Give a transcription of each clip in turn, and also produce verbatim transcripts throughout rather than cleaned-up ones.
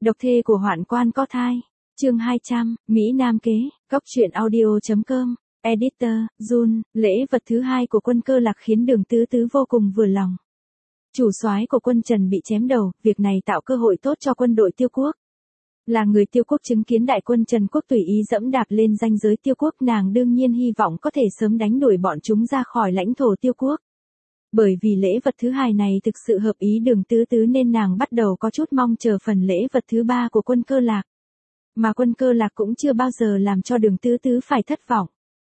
Độc thê của hoạn quan có thai. Chương hai trăm, Mỹ Nam kế, Cóc truyện audio.com, Editor, Jun, lễ vật thứ hai của quân Cơ Lạc khiến Đường Tứ Tứ vô cùng vừa lòng. Chủ soái của quân Trần bị chém đầu, việc này tạo cơ hội tốt cho quân đội Tiêu Quốc. Là người Tiêu Quốc chứng kiến đại quân Trần Quốc tùy ý dẫm đạp lên ranh giới Tiêu Quốc, nàng đương nhiên hy vọng có thể sớm đánh đuổi bọn chúng ra khỏi lãnh thổ Tiêu Quốc. Bởi vì lễ vật thứ hai này thực sự hợp ý Đường Tứ Tứ nên nàng bắt đầu có chút mong chờ phần lễ vật thứ ba của quân Cơ Lạc. Mà quân Cơ Lạc cũng chưa bao giờ làm cho Đường Tứ Tứ phải thất vọng.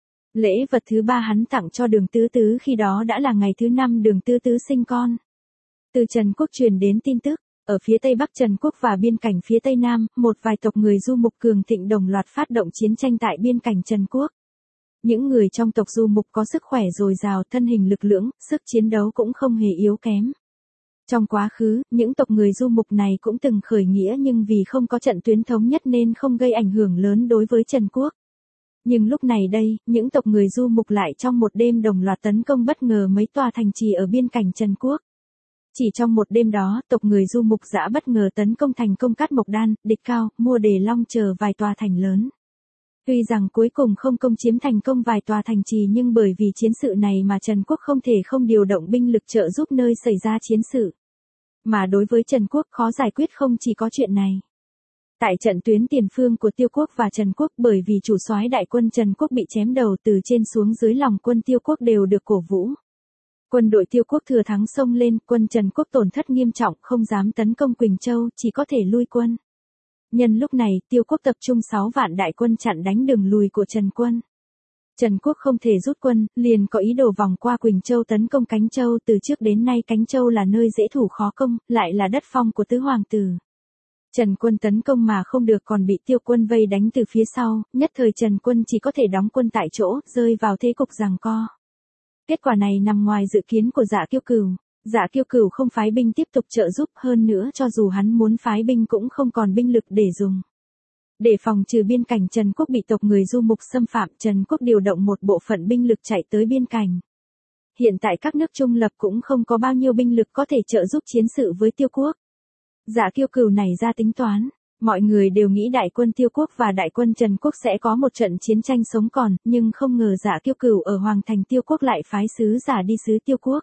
Lễ vật thứ ba hắn tặng cho Đường Tứ Tứ khi đó đã là ngày thứ năm Đường Tứ Tứ sinh con. Từ Trần Quốc truyền đến tin tức, ở phía tây bắc Trần Quốc và biên cảnh phía tây nam, một vài tộc người Du Mục cường thịnh đồng loạt phát động chiến tranh tại biên cảnh Trần Quốc. Những người trong tộc Du Mục có sức khỏe dồi dào, thân hình lực lưỡng, sức chiến đấu cũng không hề yếu kém. Trong quá khứ, những tộc người Du Mục này cũng từng khởi nghĩa nhưng vì không có trận tuyến thống nhất nên không gây ảnh hưởng lớn đối với Trần Quốc. Nhưng lúc này đây, những tộc người Du Mục lại trong một đêm đồng loạt tấn công bất ngờ mấy tòa thành trì ở biên cảnh Trần Quốc. Chỉ trong một đêm đó, tộc người Du Mục dã bất ngờ tấn công thành công Cát Mộc Đan, Địch Cao, Mua Đề Long chờ vài tòa thành lớn. Tuy rằng cuối cùng không công chiếm thành công vài tòa thành trì nhưng bởi vì chiến sự này mà Trần Quốc không thể không điều động binh lực trợ giúp nơi xảy ra chiến sự. Mà đối với Trần Quốc khó giải quyết không chỉ có chuyện này. Tại trận tuyến tiền phương của Tiêu Quốc và Trần Quốc, bởi vì chủ soái đại quân Trần Quốc bị chém đầu, từ trên xuống dưới lòng quân Tiêu Quốc đều được cổ vũ. Quân đội Tiêu Quốc thừa thắng xông lên, quân Trần Quốc tổn thất nghiêm trọng, không dám tấn công Quỳnh Châu, chỉ có thể lui quân. Nhân lúc này, Tiêu Quốc tập trung sáu vạn đại quân chặn đánh đường lùi của Trần quân. Trần Quốc không thể rút quân, liền có ý đồ vòng qua Quỳnh Châu tấn công Cánh Châu. Từ trước đến nay Cánh Châu là nơi dễ thủ khó công, lại là đất phong của tứ hoàng tử. Trần quân tấn công mà không được còn bị Tiêu quân vây đánh từ phía sau, nhất thời Trần quân chỉ có thể đóng quân tại chỗ, rơi vào thế cục giằng co. Kết quả này nằm ngoài dự kiến của Dạ Kiêu Cửu. Dạ Kiêu Cửu không phái binh tiếp tục trợ giúp, hơn nữa cho dù hắn muốn phái binh cũng không còn binh lực để dùng. Để phòng trừ biên cảnh Trần Quốc bị tộc người Du Mục xâm phạm, Trần Quốc điều động một bộ phận binh lực chạy tới biên cảnh. Hiện tại các nước trung lập cũng không có bao nhiêu binh lực có thể trợ giúp chiến sự với Tiêu Quốc. Dạ Kiêu Cửu này ra tính toán, mọi người đều nghĩ đại quân Tiêu Quốc và đại quân Trần Quốc sẽ có một trận chiến tranh sống còn, nhưng không ngờ Dạ Kiêu Cửu ở Hoàng thành Tiêu Quốc lại phái sứ giả đi sứ Tiêu Quốc.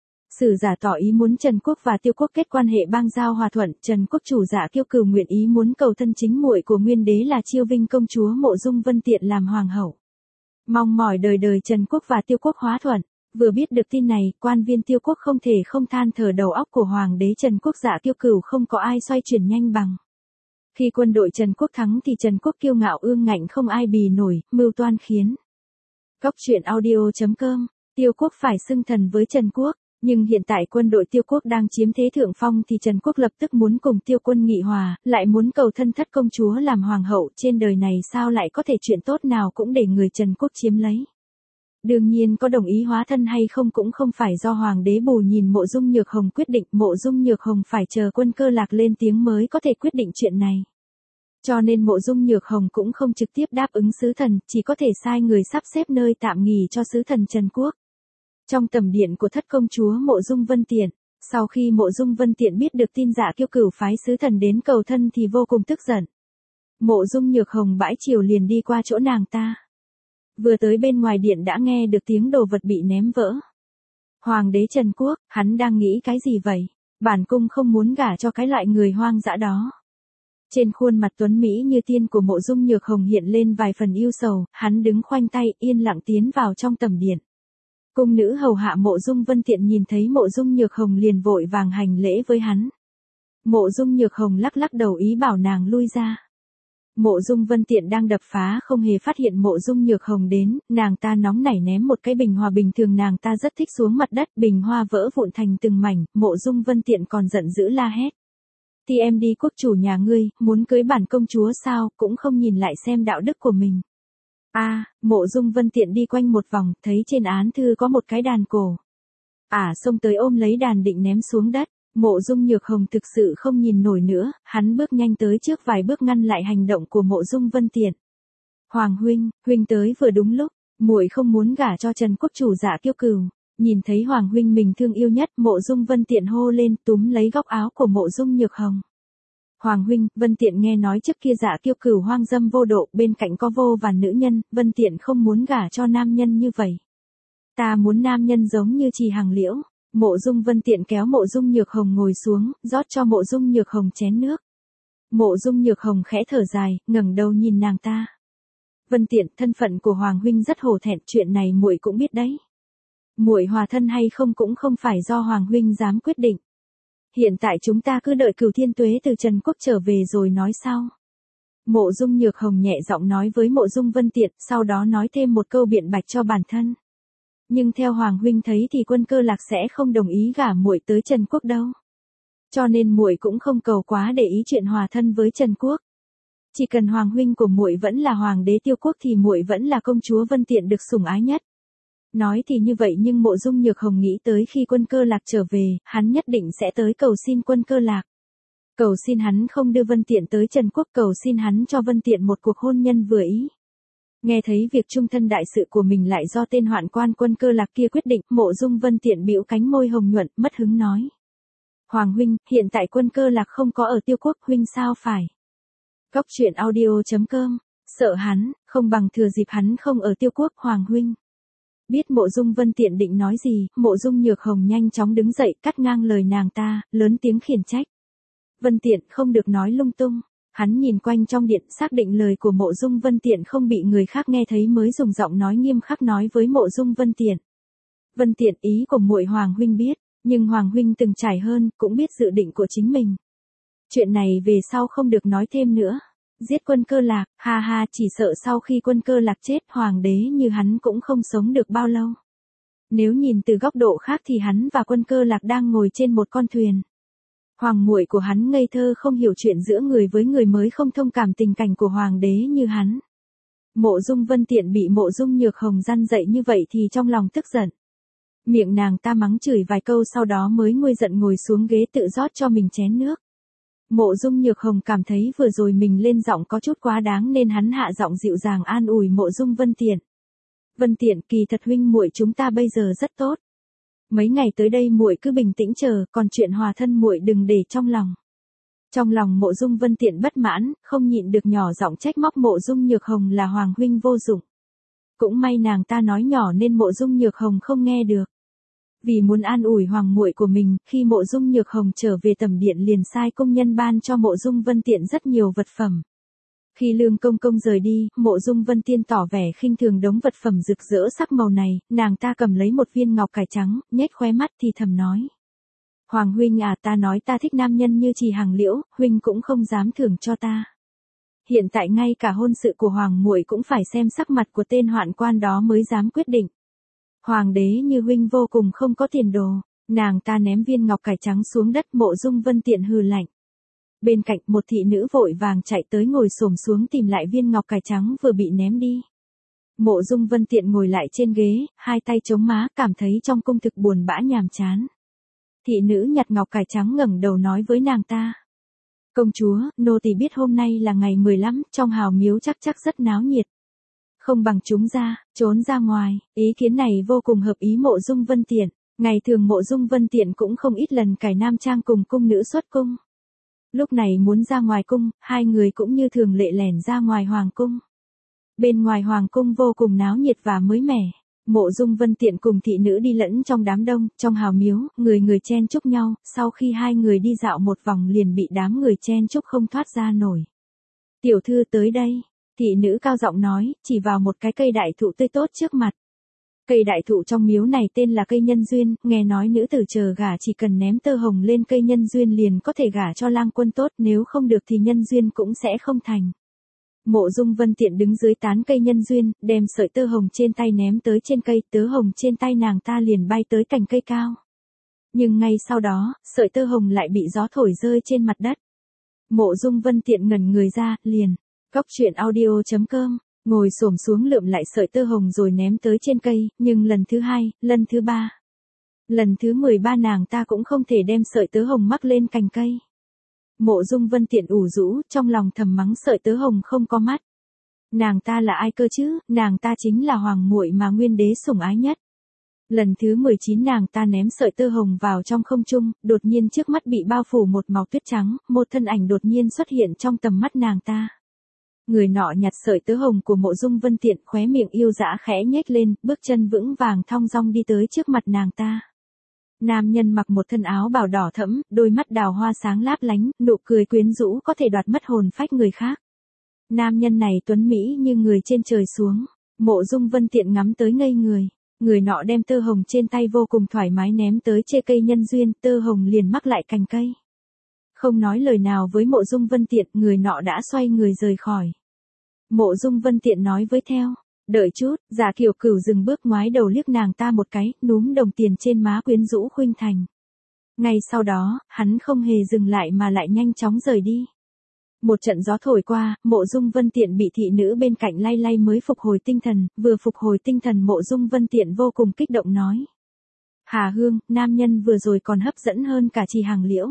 Sử giả tỏ ý muốn Trần Quốc và Tiêu Quốc kết quan hệ bang giao hòa thuận. Trần Quốc chủ Dạ Kiêu Cửu nguyện ý muốn cầu thân chính muội của Nguyên đế là Chiêu Vinh công chúa Mộ Dung Vân Tiện làm hoàng hậu. Mong mỏi đời đời Trần Quốc và Tiêu Quốc hóa thuận. Vừa biết được tin này, quan viên Tiêu Quốc không thể không than thở đầu óc của hoàng đế Trần Quốc. Dạ Kiêu Cửu không có ai xoay chuyển nhanh bằng. Khi quân đội Trần Quốc thắng thì Trần Quốc kiêu ngạo ương ngạnh không ai bì nổi, mưu toan khiến. Cóc truyện audio.com, Tiêu Quốc phải xưng thần với Trần Quốc. Nhưng hiện tại quân đội Tiêu Quốc đang chiếm thế thượng phong thì Trần Quốc lập tức muốn cùng Tiêu quân nghị hòa, lại muốn cầu thân thất công chúa làm hoàng hậu. Trên đời này sao lại có thể chuyện tốt nào cũng để người Trần Quốc chiếm lấy. Đương nhiên có đồng ý hóa thân hay không cũng không phải do hoàng đế Bù Nhìn Mộ Dung Nhược Hồng quyết định. Mộ Dung Nhược Hồng phải chờ quân Cơ Lạc lên tiếng mới có thể quyết định chuyện này. Cho nên Mộ Dung Nhược Hồng cũng không trực tiếp đáp ứng sứ thần, chỉ có thể sai người sắp xếp nơi tạm nghỉ cho sứ thần Trần Quốc. Trong tầm điện của thất công chúa Mộ Dung Vân Tiện, sau khi Mộ Dung Vân Tiện biết được tin Dạ Kiêu Cửu phái sứ thần đến cầu thân thì vô cùng tức giận. Mộ Dung Nhược Hồng bãi chiều liền đi qua chỗ nàng ta. Vừa tới bên ngoài điện đã nghe được tiếng đồ vật bị ném vỡ. Hoàng đế Trần Quốc, hắn đang nghĩ cái gì vậy? Bản cung không muốn gả cho cái loại người hoang dã đó. Trên khuôn mặt tuấn mỹ như tiên của Mộ Dung Nhược Hồng hiện lên vài phần ưu sầu, hắn đứng khoanh tay yên lặng tiến vào trong tầm điện. Cung nữ hầu hạ Mộ Dung Vân Tiện nhìn thấy Mộ Dung Nhược Hồng liền vội vàng hành lễ với hắn. Mộ Dung Nhược Hồng lắc lắc đầu ý bảo nàng lui ra. Mộ Dung Vân Tiện đang đập phá không hề phát hiện Mộ Dung Nhược Hồng đến, nàng ta nóng nảy ném một cái bình hoa bình thường nàng ta rất thích xuống mặt đất, bình hoa vỡ vụn thành từng mảnh. Mộ Dung Vân Tiện còn giận dữ la hét. Thì em đi quốc chủ nhà ngươi, muốn cưới bản công chúa sao, cũng không nhìn lại xem đạo đức của mình. A, à, Mộ Dung Vân Tiện đi quanh một vòng, thấy trên án thư có một cái đàn cổ. Ả à, xông tới ôm lấy đàn định ném xuống đất. Mộ Dung Nhược Hồng thực sự không nhìn nổi nữa, hắn bước nhanh tới trước vài bước ngăn lại hành động của Mộ Dung Vân Tiện. Hoàng huynh, huynh tới vừa đúng lúc, muội không muốn gả cho Trần Quốc chủ Dạ Kiêu Cửu. Nhìn thấy Hoàng huynh mình thương yêu nhất, Mộ Dung Vân Tiện hô lên túm lấy góc áo của Mộ Dung Nhược Hồng. Hoàng huynh, Vân Tiện nghe nói trước kia Dạ Kiêu cửu hoang dâm vô độ, bên cạnh có vô vàn nữ nhân, Vân Tiện không muốn gả cho nam nhân như vậy. Ta muốn nam nhân giống như Trì Hằng Liễu. Mộ Dung Vân Tiện kéo Mộ Dung Nhược Hồng ngồi xuống, rót cho Mộ Dung Nhược Hồng chén nước. Mộ Dung Nhược Hồng khẽ thở dài, ngẩng đầu nhìn nàng ta. Vân Tiện, thân phận của Hoàng huynh rất hổ thẹn, chuyện này muội cũng biết đấy. Muội hòa thân hay không cũng không phải do Hoàng huynh dám quyết định. Hiện tại chúng ta cứ đợi Cửu Thiên Tuế từ Trần Quốc trở về rồi nói sau. Mộ Dung Nhược Hồng nhẹ giọng nói với Mộ Dung Vân Tiện, sau đó nói thêm một câu biện bạch cho bản thân. Nhưng theo Hoàng huynh thấy thì Quân Cơ Lạc sẽ không đồng ý gả muội tới Trần Quốc đâu. Cho nên muội cũng không cầu quá để ý chuyện hòa thân với Trần Quốc. Chỉ cần Hoàng huynh của muội vẫn là Hoàng đế Tiêu Quốc thì muội vẫn là công chúa Vân Tiện được sủng ái nhất. Nói thì như vậy nhưng Mộ Dung Nhược Hồng nghĩ tới khi Quân Cơ Lạc trở về, hắn nhất định sẽ tới cầu xin Quân Cơ Lạc. Cầu xin hắn không đưa Vân Tiện tới Trần Quốc, cầu xin hắn cho Vân Tiện một cuộc hôn nhân vừa ý. Nghe thấy việc chung thân đại sự của mình lại do tên hoạn quan Quân Cơ Lạc kia quyết định, Mộ Dung Vân Tiện bĩu cánh môi hồng nhuận, mất hứng nói. Hoàng huynh, hiện tại Quân Cơ Lạc không có ở Tiêu Quốc, huynh sao phải? Góc truyện audio chấm com, sợ hắn, không bằng thừa dịp hắn không ở Tiêu Quốc. Hoàng huynh. Biết Mộ Dung Vân Tiện định nói gì, Mộ Dung Nhược Hồng nhanh chóng đứng dậy cắt ngang lời nàng ta, lớn tiếng khiển trách. Vân Tiện không được nói lung tung. Hắn nhìn quanh trong điện xác định lời của Mộ Dung Vân Tiện không bị người khác nghe thấy mới dùng giọng nói nghiêm khắc nói với Mộ Dung Vân Tiện. Vân Tiện, ý của muội Hoàng huynh biết, nhưng Hoàng huynh từng trải hơn, cũng biết dự định của chính mình. Chuyện này về sau không được nói thêm nữa. Giết Quân Cơ Lạc, ha ha, chỉ sợ sau khi Quân Cơ Lạc chết, hoàng đế như hắn cũng không sống được bao lâu. Nếu nhìn từ góc độ khác thì hắn và Quân Cơ Lạc đang ngồi trên một con thuyền. Hoàng muội của hắn ngây thơ không hiểu chuyện giữa người với người mới không thông cảm tình cảnh của hoàng đế như hắn. Mộ Dung Vân Tiện bị Mộ Dung Nhược Hồng răn dậy như vậy thì trong lòng tức giận. Miệng nàng ta mắng chửi vài câu sau đó mới nguôi giận ngồi xuống ghế tự rót cho mình chén nước. Mộ Dung Nhược Hồng cảm thấy vừa rồi mình lên giọng có chút quá đáng nên hắn hạ giọng dịu dàng an ủi Mộ Dung Vân Tiện. Vân Tiện, kỳ thật huynh muội chúng ta bây giờ rất tốt. Mấy ngày tới đây muội cứ bình tĩnh chờ, còn chuyện hòa thân muội đừng để trong lòng. Trong lòng Mộ Dung Vân Tiện bất mãn, không nhịn được nhỏ giọng trách móc Mộ Dung Nhược Hồng là Hoàng huynh vô dụng. Cũng may nàng ta nói nhỏ nên Mộ Dung Nhược Hồng không nghe được. Vì muốn an ủi hoàng muội của mình, khi Mộ Dung Nhược Hồng trở về tầm điện liền sai công nhân ban cho Mộ Dung Vân Tiện rất nhiều vật phẩm. Khi Lương Công Công rời đi, Mộ Dung Vân Tiện tỏ vẻ khinh thường đống vật phẩm rực rỡ sắc màu này, nàng ta cầm lấy một viên ngọc cải trắng, nhếch khóe mắt thì thầm nói. Hoàng huynh à, ta nói ta thích nam nhân như Trì Hằng Liễu, huynh cũng không dám thưởng cho ta. Hiện tại ngay cả hôn sự của hoàng muội cũng phải xem sắc mặt của tên hoạn quan đó mới dám quyết định. Hoàng đế như huynh vô cùng không có tiền đồ. Nàng ta ném viên ngọc cải trắng xuống đất. Mộ Dung Vân Tiện hừ lạnh. Bên cạnh một thị nữ vội vàng chạy tới ngồi xổm xuống tìm lại viên ngọc cải trắng vừa bị ném đi. Mộ Dung Vân Tiện ngồi lại trên ghế, hai tay chống má, cảm thấy trong cung thực buồn bã nhàm chán. Thị nữ nhặt ngọc cải trắng ngẩng đầu nói với nàng ta. Công chúa, nô tỳ biết hôm nay là ngày mười lăm, trong hào miếu chắc chắc rất náo nhiệt. Không bằng chúng ra, trốn ra ngoài. Ý kiến này vô cùng hợp ý Mộ Dung Vân Tiện. Ngày thường Mộ Dung Vân Tiện cũng không ít lần cải nam trang cùng cung nữ xuất cung. Lúc này muốn ra ngoài cung, hai người cũng như thường lệ lẻn ra ngoài hoàng cung. Bên ngoài hoàng cung vô cùng náo nhiệt và mới mẻ. Mộ Dung Vân Tiện cùng thị nữ đi lẫn trong đám đông, trong hào miếu, người người chen chúc nhau, sau khi hai người đi dạo một vòng liền bị đám người chen chúc không thoát ra nổi. Tiểu thư tới đây. Thị nữ cao giọng nói, chỉ vào một cái cây đại thụ tươi tốt trước mặt. Cây đại thụ trong miếu này tên là cây nhân duyên, nghe nói nữ tử chờ gả chỉ cần ném tơ hồng lên cây nhân duyên liền có thể gả cho lang quân tốt, nếu không được thì nhân duyên cũng sẽ không thành. Mộ Dung Vân Tiện đứng dưới tán cây nhân duyên, đem sợi tơ hồng trên tay ném tới trên cây, tơ hồng trên tay nàng ta liền bay tới cành cây cao. Nhưng ngay sau đó, sợi tơ hồng lại bị gió thổi rơi trên mặt đất. Mộ Dung Vân Tiện ngẩn người ra, liền. Góc truyện audio chấm com, ngồi xổm xuống lượm lại sợi tơ hồng rồi ném tới trên cây, nhưng lần thứ hai, lần thứ ba. Lần thứ mười ba nàng ta cũng không thể đem sợi tơ hồng mắc lên cành cây. Mộ Dung Vân Tiện ủ rũ, trong lòng thầm mắng sợi tơ hồng không có mắt. Nàng ta là ai cơ chứ, nàng ta chính là hoàng muội mà nguyên đế sủng ái nhất. Lần thứ mười chín nàng ta ném sợi tơ hồng vào trong không trung, đột nhiên trước mắt bị bao phủ một màu tuyết trắng, một thân ảnh đột nhiên xuất hiện trong tầm mắt nàng ta. Người nọ nhặt sợi tơ hồng của Mộ Dung Vân Tiện, khóe miệng yêu dã khẽ nhếch lên, bước chân vững vàng thong dong đi tới trước mặt nàng ta. Nam nhân mặc một thân áo bào đỏ thẫm, đôi mắt đào hoa sáng láp lánh, nụ cười quyến rũ có thể đoạt mất hồn phách người khác. Nam nhân này tuấn mỹ như người trên trời xuống, Mộ Dung Vân Tiện ngắm tới ngây người. Người nọ đem tơ hồng trên tay vô cùng thoải mái ném tới trên cây nhân duyên, tơ hồng liền mắc lại cành cây. Không nói lời nào với Mộ Dung Vân Tiện, người nọ đã xoay người rời khỏi. Mộ Dung Vân Tiện nói với theo, đợi chút, Dạ Kiều Cửu dừng bước ngoái đầu liếc nàng ta một cái, núm đồng tiền trên má quyến rũ khuynh thành. Ngay sau đó, hắn không hề dừng lại mà lại nhanh chóng rời đi. Một trận gió thổi qua, Mộ Dung Vân Tiện bị thị nữ bên cạnh lay lay mới phục hồi tinh thần, vừa phục hồi tinh thần Mộ Dung Vân Tiện vô cùng kích động nói. Hà Hương, nam nhân vừa rồi còn hấp dẫn hơn cả Trì Hàng Liễu.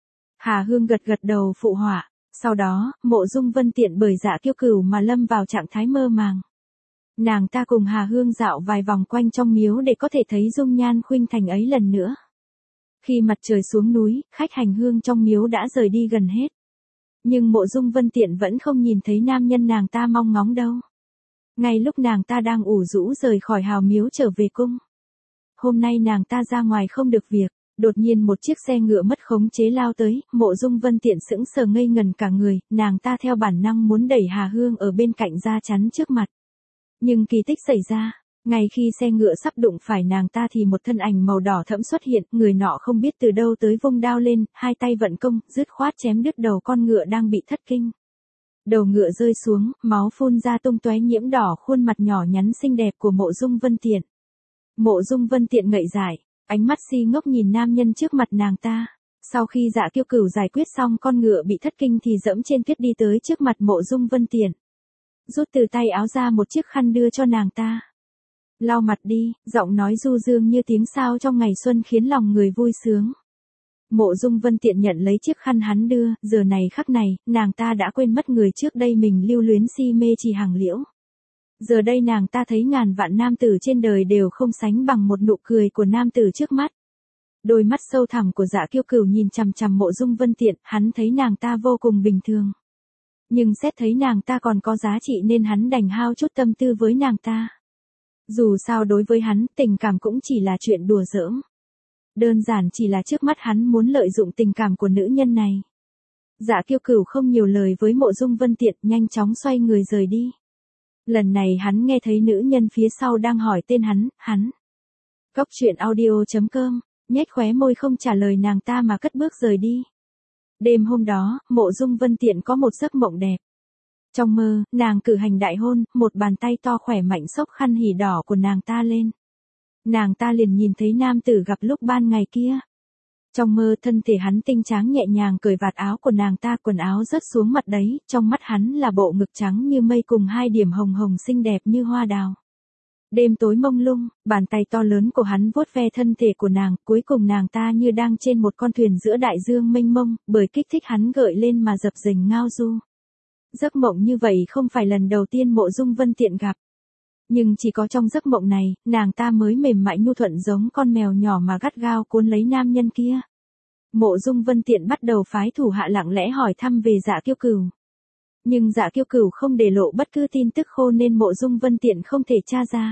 Hà Hương gật gật đầu phụ họa, sau đó, Mộ Dung Vân Tiện bởi Dạ Kiêu Cửu mà lâm vào trạng thái mơ màng. Nàng ta cùng Hà Hương dạo vài vòng quanh trong miếu để có thể thấy dung nhan khuynh thành ấy lần nữa. Khi mặt trời xuống núi, khách hành hương trong miếu đã rời đi gần hết. Nhưng Mộ Dung Vân Tiện vẫn không nhìn thấy nam nhân nàng ta mong ngóng đâu. Ngay lúc nàng ta đang ủ rũ rời khỏi hào miếu trở về cung. Hôm nay nàng ta ra ngoài không được việc, đột nhiên một chiếc xe ngựa mất khống chế lao tới, Mộ Dung Vân Tiện sững sờ ngây ngần cả người, nàng ta theo bản năng muốn đẩy Hà Hương ở bên cạnh ra chắn trước mặt. Nhưng kỳ tích xảy ra, ngay khi xe ngựa sắp đụng phải nàng ta thì một thân ảnh màu đỏ thẫm xuất hiện, người nọ không biết từ đâu tới vung đao lên, hai tay vận công, dứt khoát chém đứt đầu con ngựa đang bị thất kinh. Đầu ngựa rơi xuống, máu phun ra tung tóe nhiễm đỏ khuôn mặt nhỏ nhắn xinh đẹp của Mộ Dung Vân Tiện. Mộ Dung Vân Tiện ngậy dại, ánh mắt si ngốc nhìn nam nhân trước mặt nàng ta. Sau khi Dạ Kiêu Cửu giải quyết xong con ngựa bị thất kinh thì dẫm trên tuyết đi tới trước mặt Mộ Dung Vân Tiện. Rút từ tay áo ra một chiếc khăn đưa cho nàng ta. Lau mặt đi, giọng nói du dương như tiếng sao trong ngày xuân khiến lòng người vui sướng. Mộ Dung Vân Tiện nhận lấy chiếc khăn hắn đưa, giờ này khắc này, nàng ta đã quên mất người trước đây mình lưu luyến si mê Trì Hàng Liễu. Giờ đây nàng ta thấy ngàn vạn nam tử trên đời đều không sánh bằng một nụ cười của nam tử trước mắt. Đôi mắt sâu thẳm của Dạ Kiêu Cửu nhìn chằm chằm Mộ Dung Vân Tiện, hắn thấy nàng ta vô cùng bình thường. Nhưng xét thấy nàng ta còn có giá trị nên hắn đành hao chút tâm tư với nàng ta. Dù sao đối với hắn, tình cảm cũng chỉ là chuyện đùa giỡn. Đơn giản chỉ là trước mắt hắn muốn lợi dụng tình cảm của nữ nhân này. Dạ Kiêu Cửu không nhiều lời với Mộ Dung Vân Tiện, nhanh chóng xoay người rời đi. Lần này hắn nghe thấy nữ nhân phía sau đang hỏi tên hắn, hắn. Cốc truyện audio chấm com, nhếch khóe môi không trả lời nàng ta mà cất bước rời đi. Đêm hôm đó, Mộ Dung Vân Tiện có một giấc mộng đẹp. Trong mơ, nàng cử hành đại hôn, một bàn tay to khỏe mạnh xốc khăn hỉ đỏ của nàng ta lên. Nàng ta liền nhìn thấy nam tử gặp lúc ban ngày kia. Trong mơ thân thể hắn tinh tráng nhẹ nhàng cởi vạt áo của nàng ta, quần áo rớt xuống mặt đấy, trong mắt hắn là bộ ngực trắng như mây cùng hai điểm hồng hồng xinh đẹp như hoa đào. Đêm tối mông lung, bàn tay to lớn của hắn vuốt ve thân thể của nàng, cuối cùng nàng ta như đang trên một con thuyền giữa đại dương mênh mông, bởi kích thích hắn gợi lên mà dập dềnh ngao du. Giấc mộng như vậy không phải lần đầu tiên Mộ Dung Vân Tiện gặp. Nhưng chỉ có trong giấc mộng này, nàng ta mới mềm mại nhu thuận giống con mèo nhỏ mà gắt gao cuốn lấy nam nhân kia. Mộ Dung Vân Tiện bắt đầu phái thủ hạ lặng lẽ hỏi thăm về Dạ Kiêu Cửu. Nhưng Dạ Kiêu Cửu không để lộ bất cứ tin tức khô nên Mộ Dung Vân Tiện không thể tra ra.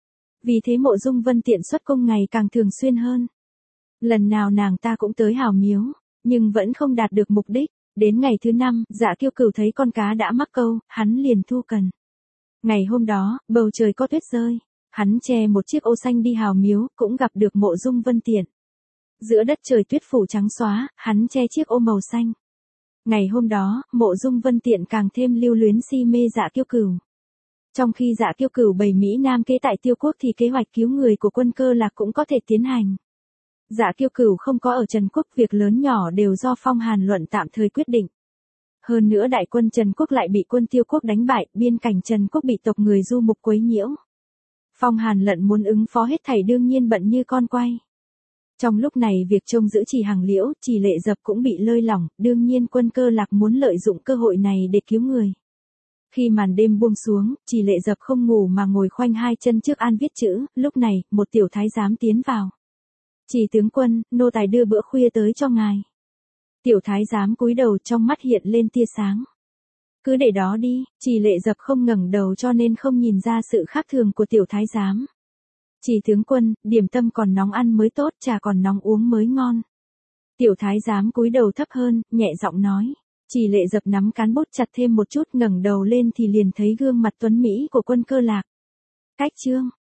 Vì thế Mộ Dung Vân Tiện xuất cung ngày càng thường xuyên hơn. Lần nào nàng ta cũng tới hào miếu, nhưng vẫn không đạt được mục đích. Đến ngày thứ năm, Dạ Kiêu Cửu thấy con cá đã mắc câu, hắn liền thu cần. Ngày hôm đó, bầu trời có tuyết rơi. Hắn che một chiếc ô xanh đi hào miếu, cũng gặp được Mộ Dung Vân Tiện. Giữa đất trời tuyết phủ trắng xóa, hắn che chiếc ô màu xanh. Ngày hôm đó, Mộ Dung Vân Tiện càng thêm lưu luyến si mê Dạ Kiêu Cửu. Trong khi Dạ Kiêu Cửu bày Mỹ Nam kế tại Tiêu Quốc thì kế hoạch cứu người của Quân Cơ Lạc cũng có thể tiến hành. Dạ Kiêu Cửu không có ở Trần Quốc, việc lớn nhỏ đều do Phong Hàn Luận tạm thời quyết định. Hơn nữa đại quân Trần Quốc lại bị quân Tiêu Quốc đánh bại, biên cảnh Trần Quốc bị tộc người du mục quấy nhiễu. Phong Hàn Luận muốn ứng phó hết thảy đương nhiên bận như con quay. Trong lúc này việc trông giữ Trì Hàng Liễu, Trì Lệ Dập cũng bị lơi lỏng, đương nhiên Quân Cơ Lạc muốn lợi dụng cơ hội này để cứu người. Khi màn đêm buông xuống, Trì Lệ Dập không ngủ mà ngồi khoanh hai chân trước an viết chữ, lúc này, một tiểu thái giám tiến vào. Trì tướng quân, nô tài đưa bữa khuya tới cho ngài. Tiểu thái giám cúi đầu trong mắt hiện lên tia sáng. Cứ để đó đi, Trì Lệ Dập không ngẩng đầu cho nên không nhìn ra sự khác thường của tiểu thái giám. Trì tướng quân, điểm tâm còn nóng ăn mới tốt, trà còn nóng uống mới ngon. Tiểu thái giám cúi đầu thấp hơn, nhẹ giọng nói. Trì Lệ Dập nắm cán bút chặt thêm một chút, ngẩng đầu lên thì liền thấy gương mặt tuấn mỹ của Quân Cơ Lạc. Cách chương